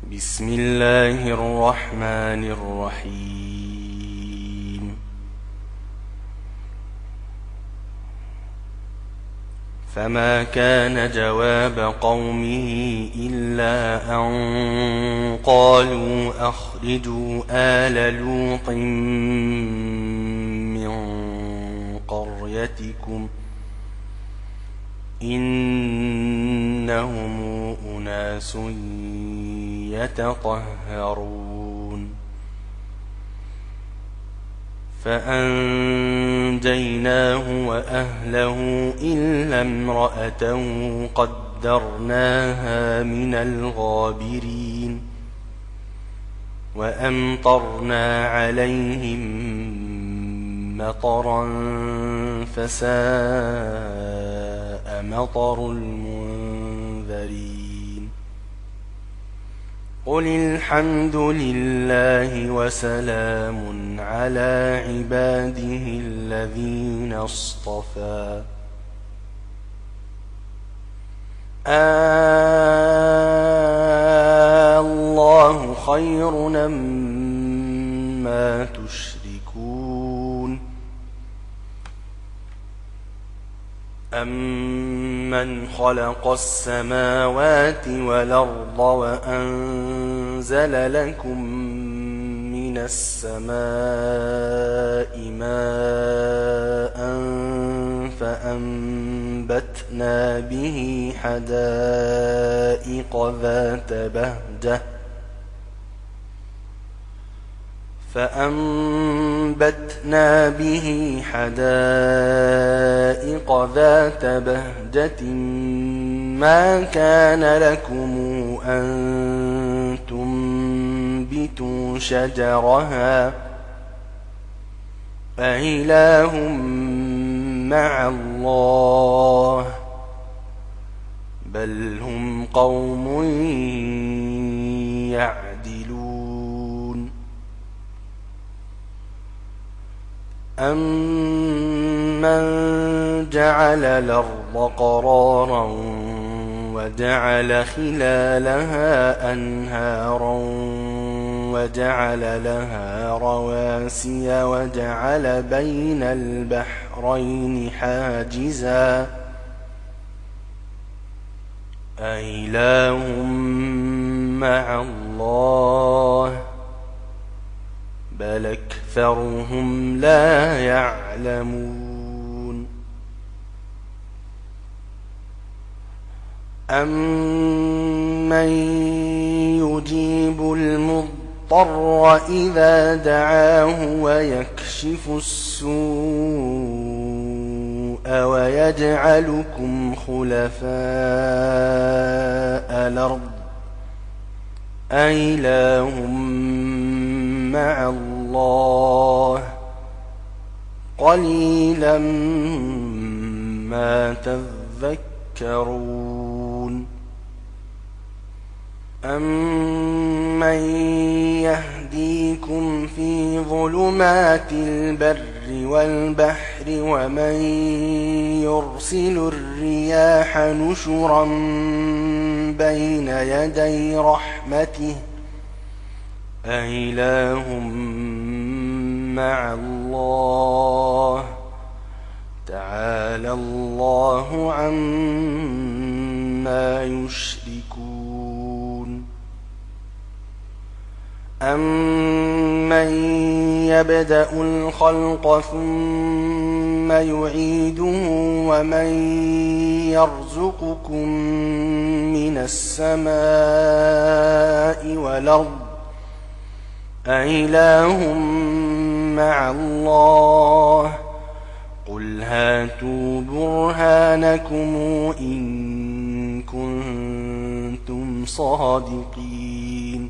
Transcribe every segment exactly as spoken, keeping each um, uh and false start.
بسم الله الرحمن الرحيم فما كان جواب قومه إلا أن قالوا أخرجوا آل لوط من قريتكم إنهم أناس يتطهرون فأنجيناه وأهله إلا امرأته قدرناها من الغابرين وأمطرنا عليهم مطرا فساء مطر المنذرين قل الحمد لله وسلام على عباده الذين اصطفى الله خير مما تشركون أمن خلق السماوات والأرض وأنزل لكم من السماء ماء فأنبتنا به حدائق ذات بهجة فأنبتنا به حدائق ذات بهجة ما كان لكم أن تنبتوا شجرها أإله مع الله بل هم قوم يعدلون أَمَّنْ جَعَلَ الْأَرْضَ قَرَارًا وَجَعَلَ خِلَالَهَا أَنْهَارًا وَجَعَلَ لَهَا رَوَاسِيَ وَجَعَلَ بَيْنَ الْبَحْرَيْنِ حَاجِزًا أَإِلَٰهٌ مَّعَ اللَّهِ بل أكثرهم لا يعلمون أمن يجيب المضطر إذا دعاه ويكشف السوء ويجعلكم خلفاء الأرض أإله مع الله قليلا ما تذكرون أمن يهديكم في ظلمات البر والبحر ومن يرسل الرياح نشرا بين يدي رحمته أإله مع الله تعالى الله عما يشركون أمن يبدأ الخلق ثم يعيده ومن يرزقكم من السماء والأرض أإله مع الله قل هاتوا برهانكم إن كنتم صادقين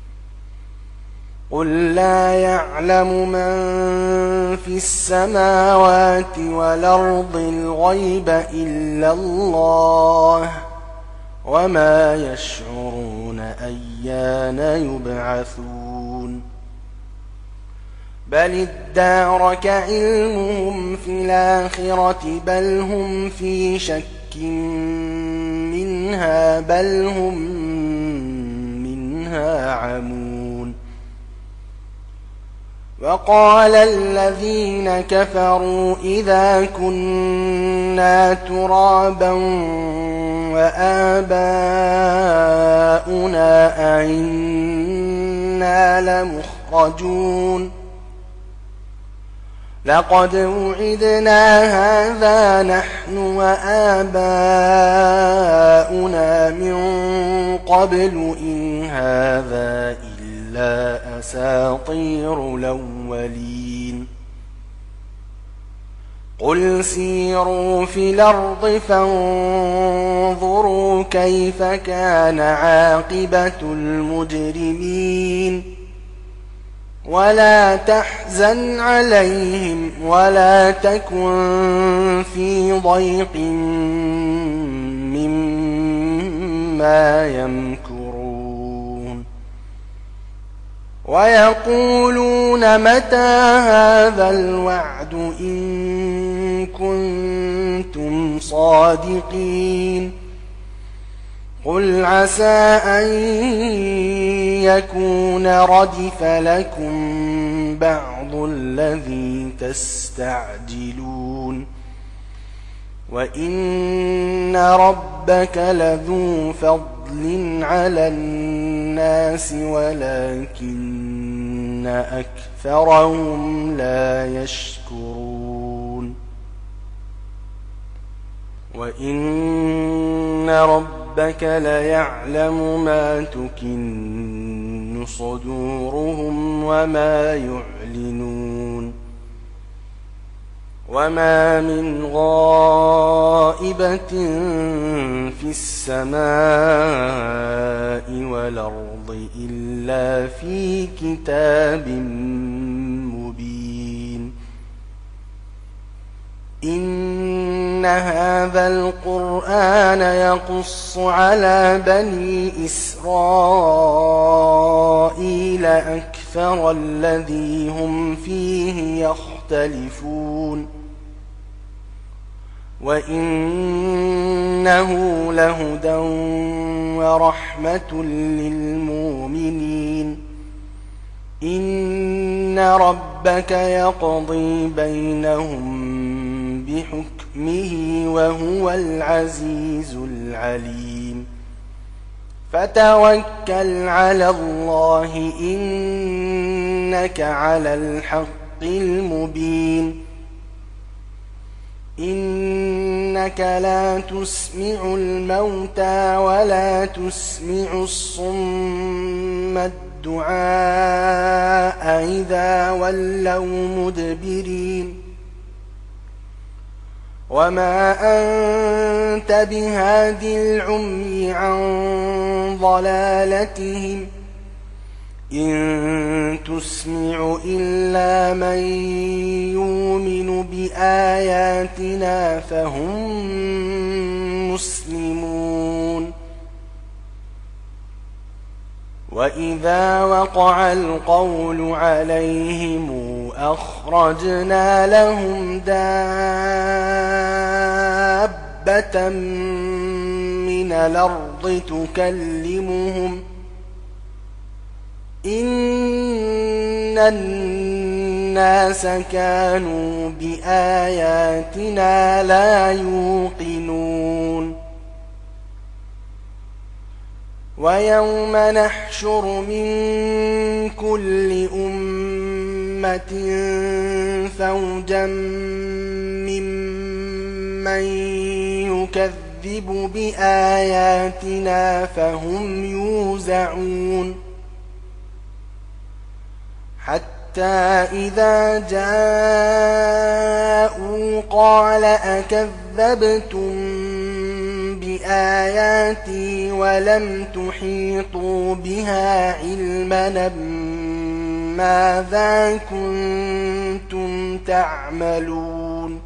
قل لا يعلم من في السماوات والأرض الغيب إلا الله وما يشعرون أيان يبعثون بل ادارك علمهم في الآخرة بل هم في شك منها بل هم منها يزعمون وقال الذين كفروا إذا كنا ترابا وآباؤنا أئنا لمخرجون لقد وعدنا هذا نحن وآباؤنا من قبل إن هذا إلا أساطير الأولين قل سيروا في الأرض فانظروا كيف كان عاقبة المجرمين ولا تحزن عليهم ولا تكن في ضيق مما يمكرون ويقولون متى هذا الوعد إن كنتم صادقين قل عسى أن يكون ردف لكم بعض الذي تستعجلون وإن ربك لذو فضل على الناس ولكن أكثرهم لا يشكرون وإن ربك ليعلم ما تكن صدورهم وما يعلنون وما من غائبة في السماء والأرض إلا في كتاب مبين إن هذا القرآن يقص على بني إسرائيل أكثر الذي هم فيه يختلفون وإنه لهدى ورحمة للمؤمنين إن ربك يقضي بينهم بحكمه وهو العزيز العليم فتوكل على الله إنك على الحق المبين إنك لا تسمع الموتى ولا تسمع الصم الدعاء إذا ولوا مدبرين وما أنت بهاد العمي عن ضلالتهم إن تسمع إلا من يؤمن بآياتنا فهم مسلمون وإذا وقع القول عليهم أخرجنا لهم دابة من الأرض تكلمهم إن الناس كانوا بآياتنا لا يوقنون ويوم نحشر من كل أمة فوجا ممن يكذب بآياتنا فهم يوزعون حتى إذا جاءوا قال أكذبتم بآياتي ولم تحيطوا بها علما ماذا كنتم تعملون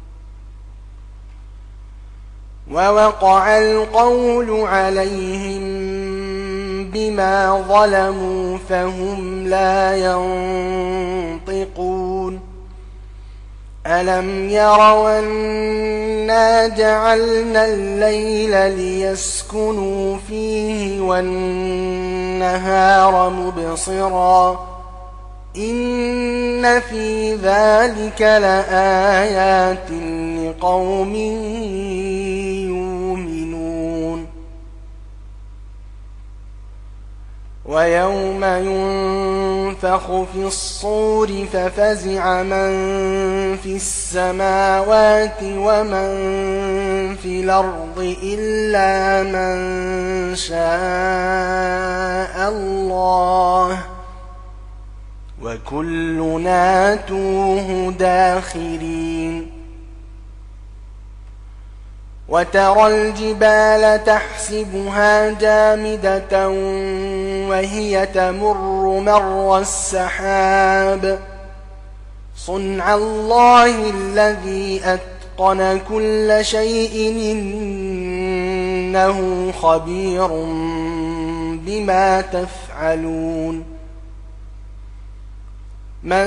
ووقع القول عليهم بما ظلموا فهم لا ينطقون ألم يروا أنا جعلنا الليل ليسكنوا فيه والنهار مبصرا إن في ذلك لآيات لقوم يؤمنون ويوم ينفخ في الصور ففزع من في السماوات ومن في الأرض إلا من شاء الله وكلنا آتوه داخرين وترى الجبال تحسبها جامدة وهي تمر مر السحاب صنع الله الذي أتقن كل شيء إنه خبير بما تفعلون من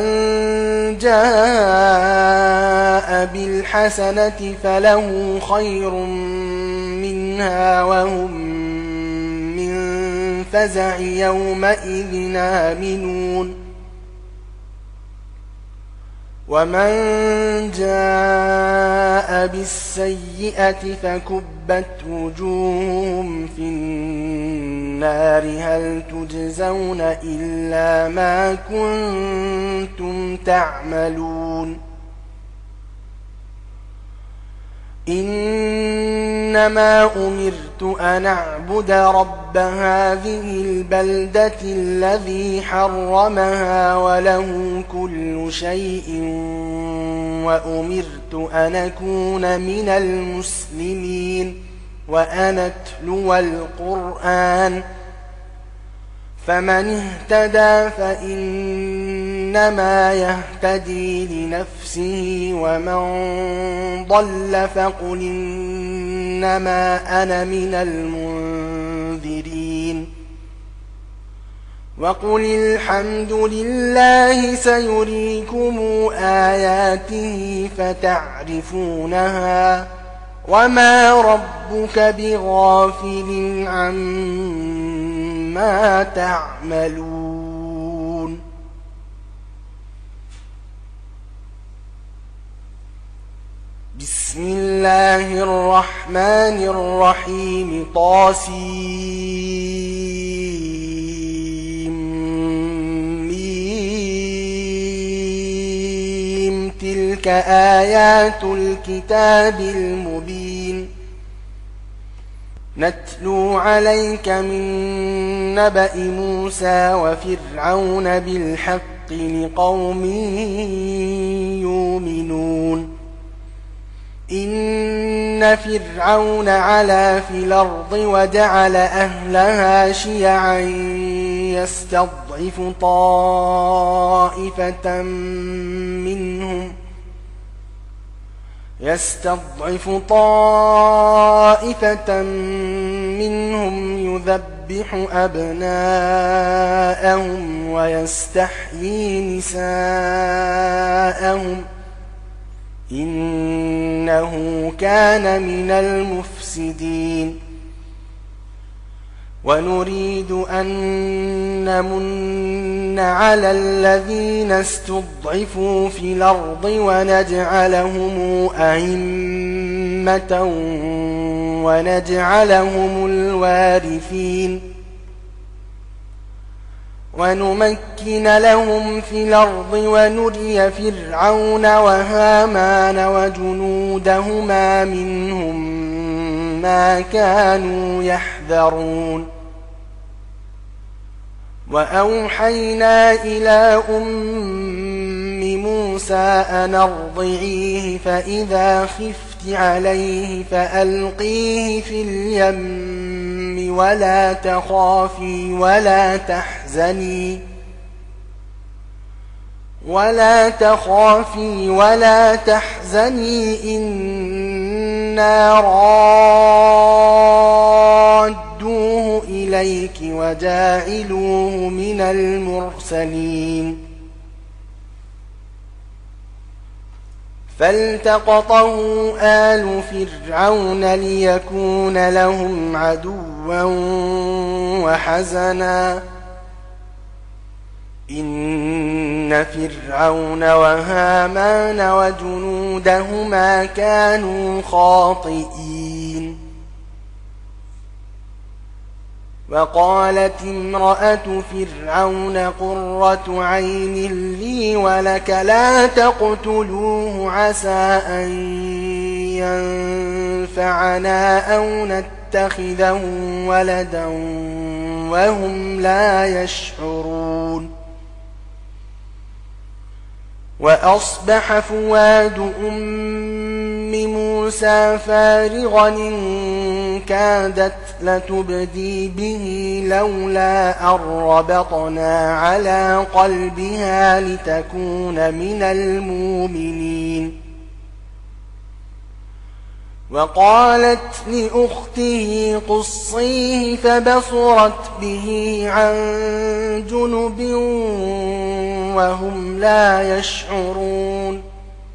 جاء بالحسنة فله خير منها وهم من فزع يومئذ آمنون ومن جاء بالسيئة فكبت وجوههم في النار هل تجزون إلا ما كنتم تعملون إنما أمرت أن أعبد رب هذه البلدة الذي حرمها وله كل شيء وأمرت أن أكون من المسلمين وأن أتلو القرآن فمن اهتدى فإنما يهتدي لنفسه ومن ضل فقل إنما أنا من المنذرين وقل الحمد لله سيريكم آياته فتعرفونها وما ربك بغافل عما تعملون بسم الله الرحمن الرحيم طاسيم تلك آيات الكتاب المبين نتلو عليك من نبأ موسى وفرعون بالحق لقوم يؤمنون إن فرعون علا في الأرض وجعل أهلها شيعا يستضعف طائفة منهم يستضعف طائفة منهم يذبح أبناءهم ويستحيي نساءهم إنه كان من المفسدين ونريد أن نمن على الذين استضعفوا في الأرض ونجعلهم أئمة ونجعلهم الوارثين ونمكن لهم في الأرض ونري فرعون وهامان وجنودهما منهم ما كانوا يحذرون وأوحينا إلى أم موسى أن أرضعيه فإذا خفت عليه فألقيه في اليم ولا تخافي ولا تحزني ولا تخافي ولا تحزني إنا رادوه إليك وجاعلوه من المرسلين فالتقطه آل فرعون ليكون لهم عدوا وحزنا إن فرعون وهامان وجنودهما كانوا خاطئين وقالت امرأة فرعون قرة عين لي ولك لا تقتلوه عسى أن ينفعنا أو نتخذه ولدا وهم لا يشعرون وأصبح فؤاد أم موسى فارغا إن كادت لتبدي به لولا أن ربطنا على قلبها لتكون من المؤمنين وقالت لأخته قصيه فبصرت به عن جنب وهم لا يشعرون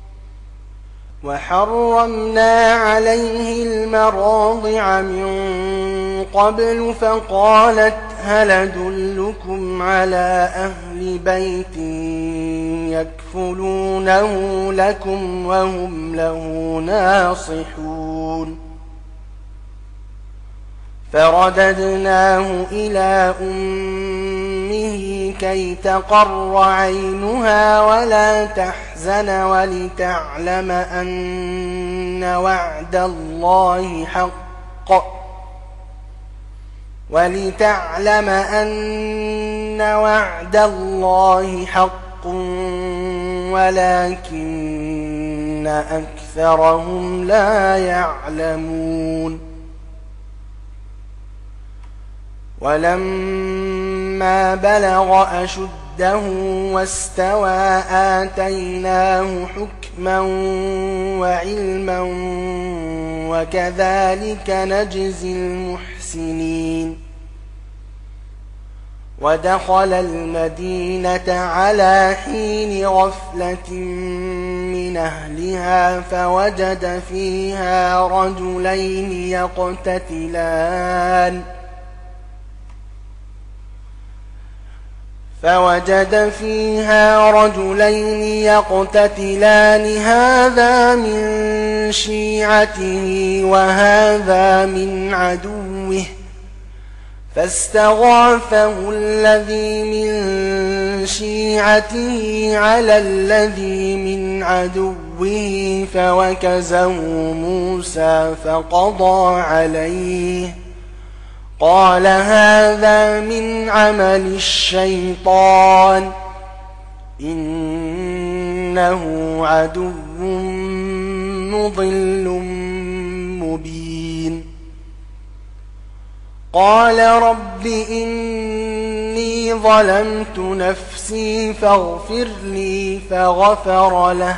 وحرمنا عليه المراضع من قبل فقالت هل أدلكم على أهل بيت يكفلونه لكم وهم له ناصحون فرددناه إلى أمه كي تقر عينها ولا تحزن ولتعلم أن وعد الله حق ولتعلم أن وعد الله حق ولكن أكثرهم لا يعلمون ولما بلغ أشده واستوى آتيناه حكما وعلما وكذلك نجزي المحسنين ودخل المدينة على حين غفلة من أهلها فوجد فيها رجلين يقتتلان فوجد فيها رجلين يقتتلان هذا من شيعته وهذا من عدوه فاستغاثه الذي من شيعته على الذي من عدوه فوكزه موسى فقضى عليه قال هذا من عمل الشيطان إنه عدو مضل مبين قال رب إني ظلمت نفسي فاغفر لي فغفر له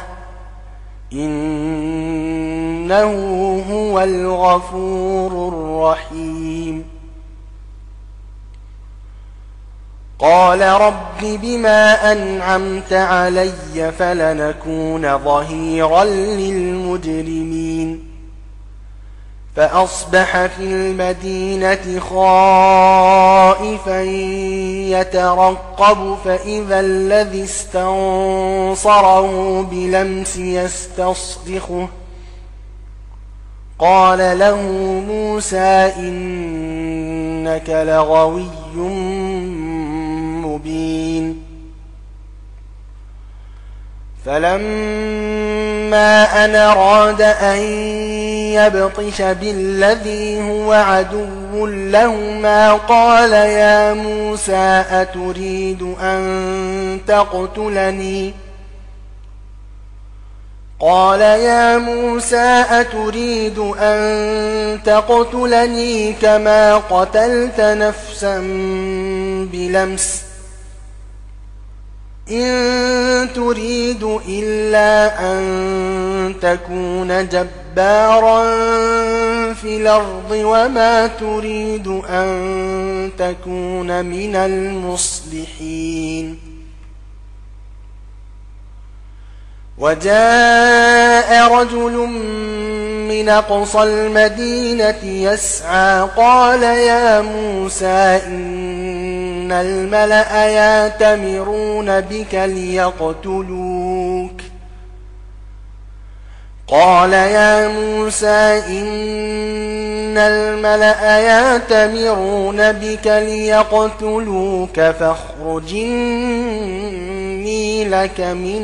إنه هو الغفور الرحيم قال رب بما أنعمت علي فلنكون ظهيرا للمجرمين فأصبح في المدينة خائفا يترقب فإذا الذي استنصره بلمس يستصرخه قال له موسى إنك لغوي مبين فلما أن أراد أن يبطش بالذي هو عدو لهما قال يا موسى أتريد أن تقتلني قال يا موسى أتريد أن تقتلني كما قتلت نفسا بلمس إن تريد إلا أن تكون جبارا في الأرض وما تريد أن تكون من المصلحين وجاء رجل من أقصى المدينة يسعى قال يا موسى إن الملأ يأتمرون بك ليقتلوك قال يا موسى إن الملأ يأتمرون بك ليقتلوك فاخرج إني لك من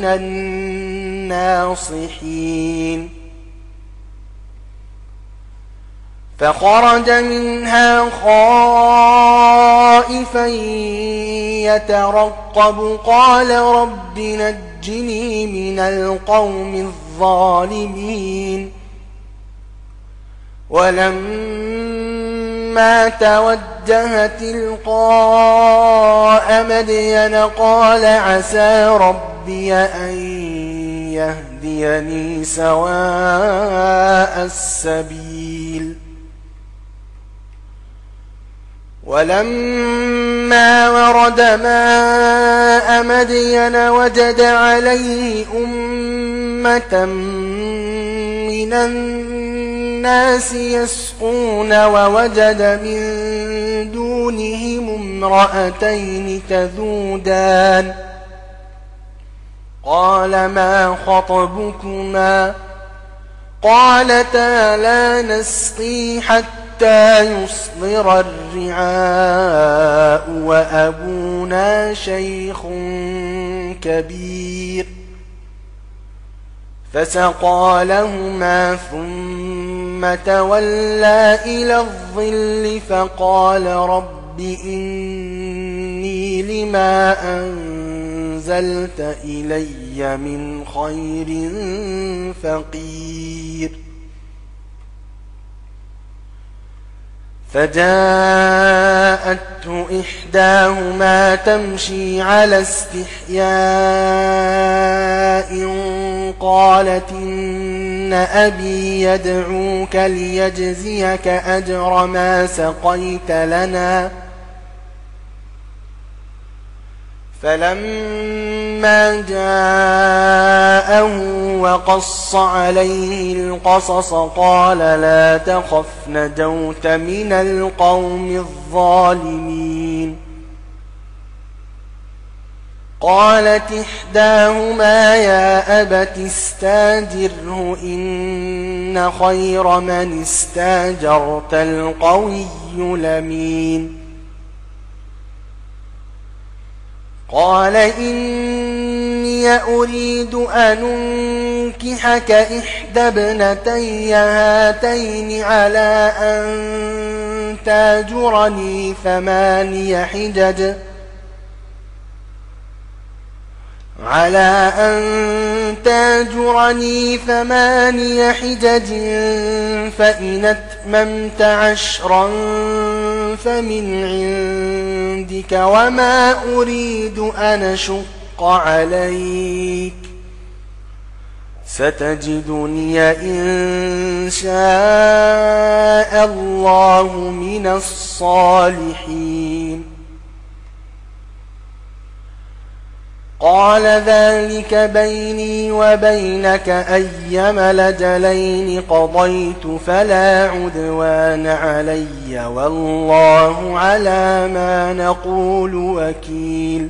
الناصحين فخرج منها خائفا يترقب قال رب نجني من القوم الظالمين ولما توجه تلقاء مدين قال عسى ربي أن يهديني سواء السبيل ولما ورد ماء مدين وجد عليه أمة من الناس يسقون ووجد من دونهم امرأتين تذودان قال ما خطبكما قالتا لا نسقي حتى يصدر الرعاء وأبونا شيخ كبير فسقى لهما ثم تولى إلى الظل فقال رب إني لما أنزلت إلي من خير فقير فجاءته إحداهما تمشي على استحياء قالت إن أبي يدعوك ليجزيك أجر ما سقيت لنا فلما جاءه وقص عليه القصص قال لا تخف نجوت من القوم الظالمين قالت إحداهما يا أبت استاجره إن خير من استاجرت القوي الأمين قال إني أريد أن أنكحك إحدى ابنتي هاتين على أن تاجرني ثماني حجج على أن تاجرني ثماني حجج فإن أتممت عشرا فمن عندك وما أريد أن أشق عليك ستجدني إن شاء الله من الصالحين قال ذلك بيني وبينك أيما الأجلين قضيت فلا عدوان علي والله على ما نقول وكيل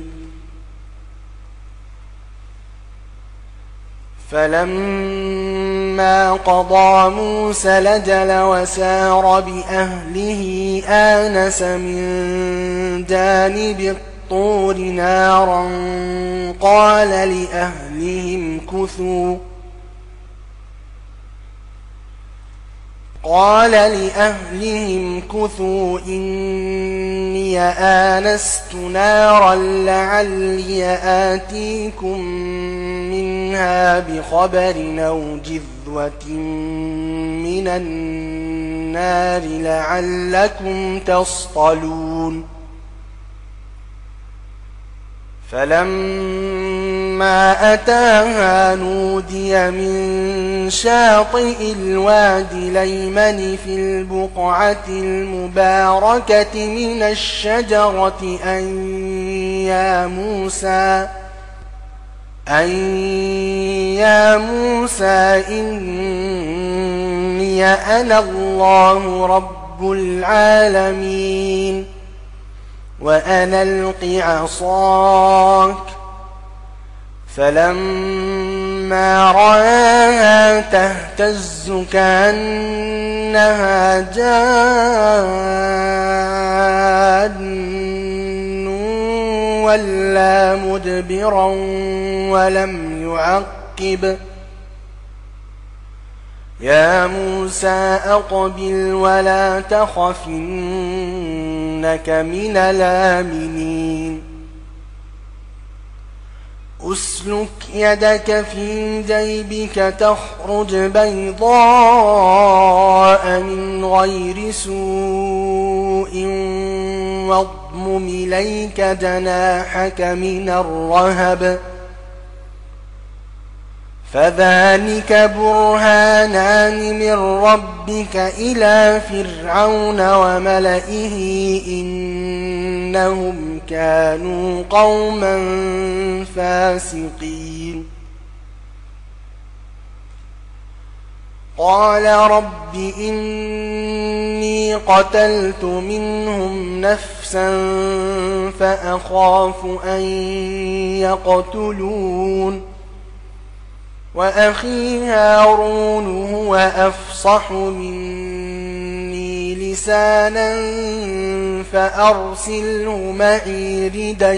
فلما قضى موسى الأجل وسار بأهله آنس من جانب الطور نارا قال لأهلهم كثوا قال لأهلهم كثوا إني آنست نارا لعلي آتيكم منها بخبر أو جذوة من النار لعلكم تصطلون فلما أتاها نودي من شاطئ الوادي الأيمن في البقعة المباركة من الشجرة أن يا موسى أن يا موسى إني أنا الله رب العالمين وأن ألق عصاك فلما رآها تهتز كأنها جان ولا مدبرا ولم يعقب يا موسى أقبل ولا تخف إنك من الآمنين أسلك يدك في جيبك تخرج بيضاء من غير سوء واضمم إليك جناحك من الرهب فذلك برهانان من ربك إلى فرعون وملئه إنهم كانوا قوما فاسقين قال رب إني قتلت منهم نفسا فأخاف أن يقتلون وأخي هارون هو أفصح مني لسانا فأرسله معي ردا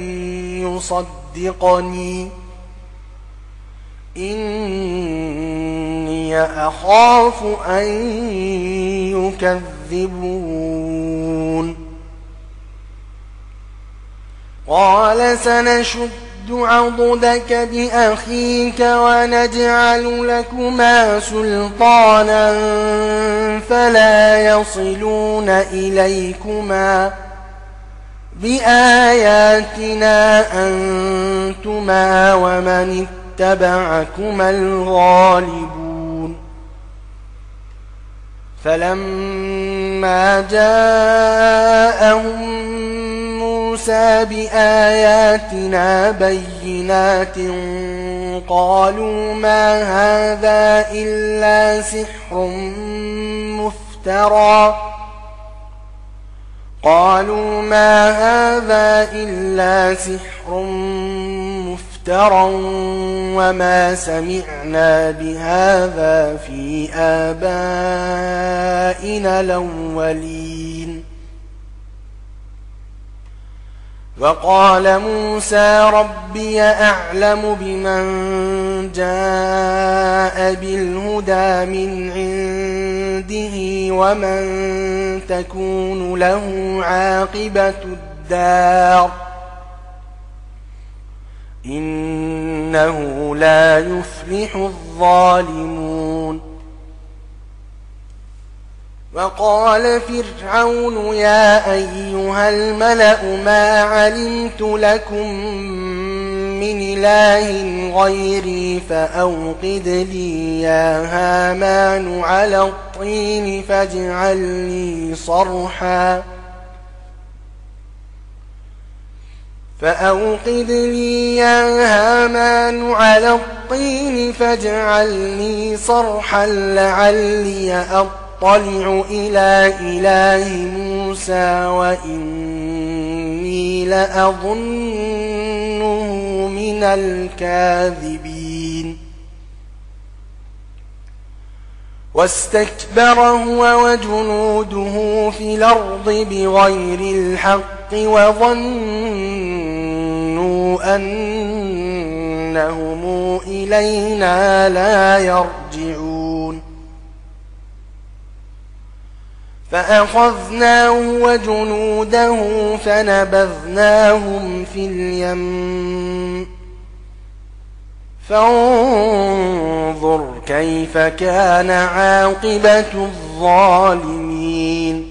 يصدقني إني أخاف أن يكذبون قال سنشد عضدك بأخيك ونجعل لكما سلطانا فلا يصلون إليكما بآياتنا أنتما ومن اتبعكما الغالبون فلما جاءهم موسى بآياتنا بينات قالوا ما هذا إلا سحر مفترى قالوا ما هذا إلا سحر مفترى وما سمعنا بهذا في آبائنا الأولين وقال موسى ربي أعلم بمن جاء بالهدى من عنده ومن تكون له عاقبة الدار إنه لا يفلح الظالمون وقال فرعون يا أيها الملأ ما علمت لكم من إله غيري فأوقد لي يا هامان على الطين فاجعل لي صرحا فأوقد لي يا هامان على الطين فاجعل لي صرحا لعلي أطلع إلى إله موسى وإني لأظنه من الكاذبين واستكبر هو وجنوده في الأرض بغير الحق وظنوا أنهم إلينا لا يرجعون فأخذناه وجنوده فنبذناهم في اليم فانظر كيف كان عاقبة الظالمين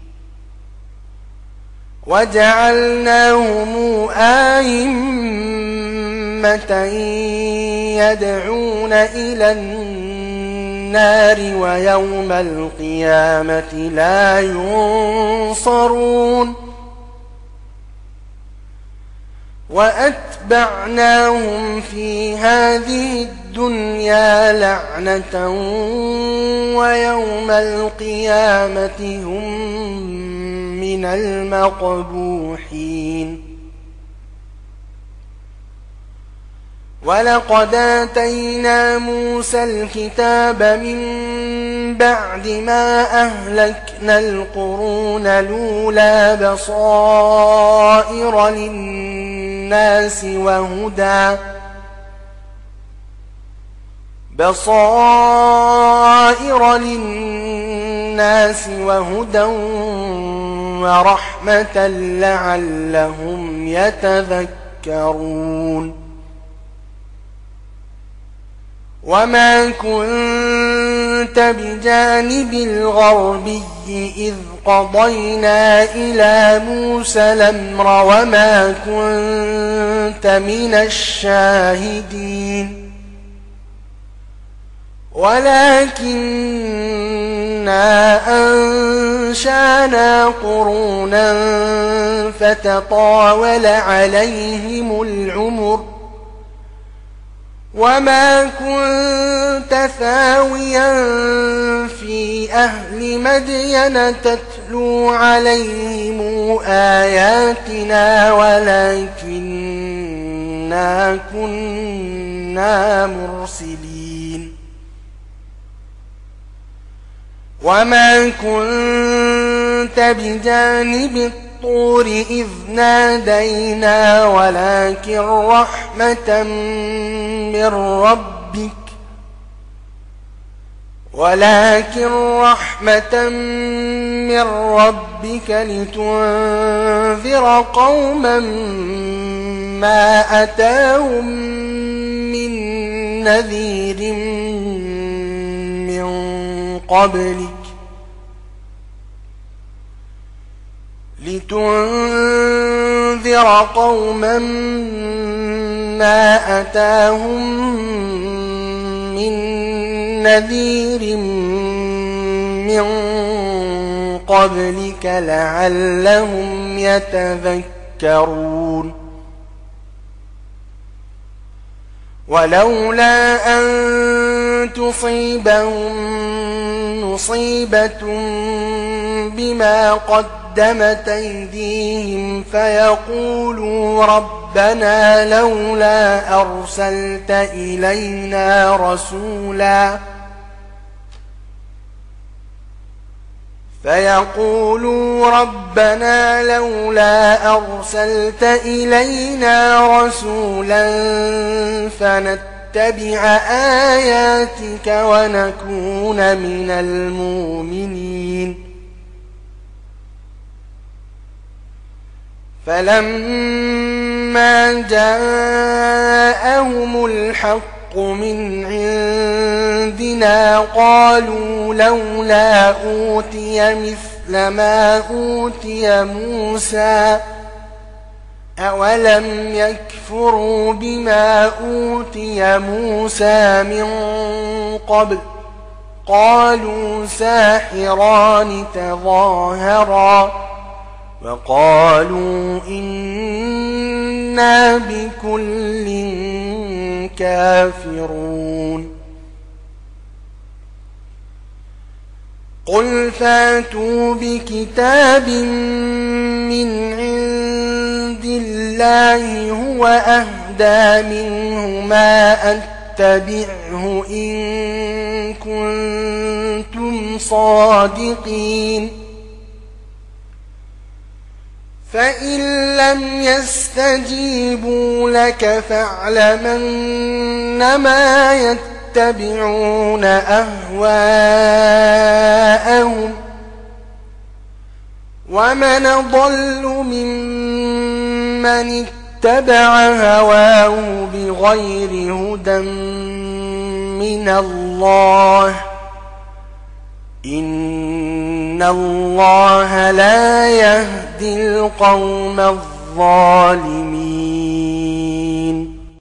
وجعلناهم أئمة يدعون إلى النار ويوم القيامة لا ينصرون وأتبعناهم في هذه الدنيا لعنة ويوم القيامة هم من المقبوحين. ولقد آتينا موسى الكتاب من بعد ما أهلكنا القرون الأولى بصائر للناس وهدى بصائر للناس وهدى ورحمة لعلهم يتذكرون. وما كنت بجانب الغربي إذ قضينا إلى موسى الأمر وما كنت من الشاهدين ولكننا أنشأنا قرونا فتطاول عليهم العمر وما كنت ثاويا في أهل مدين تتلو عليهم آياتنا ولكننا كنا مرسلين. وما كنت بجانب الطور إذ نادينا ولكن رحمة من ربك ولكن رحمة من ربك لتنذر قوما ما أتاهم من نذير من قبلك لتنذر قوما ما أتاهم من نذير من قبلك لعلهم يتذكرون. ولولا أن تصيبهم مصيبة بما قدمت أيديهم فيقولوا ربنا لولا أرسلت إلينا رسولا فيقولوا ربنا لولا أرسلت إلينا رسولا فنتبع آياتك ونكون من المؤمنين. فلما جاءهم الحق من عندنا قالوا لولا أوتي مثل ما أوتي موسى أولم يكفروا بما أوتي موسى من قبل قالوا ساحران تظاهرا وقالوا إنا بكل كافرون. قل فاتوا بكتاب من عند الله هو أهدى منه ما أتبعه إن كنتم صادقين. فإن لم يستجيبوا لك فاعلم أنما يتبعون أهواءهم ومن ضل ممن اتبع هواه بغير هدى من الله إن الله لا يهدي القوم الظالمين.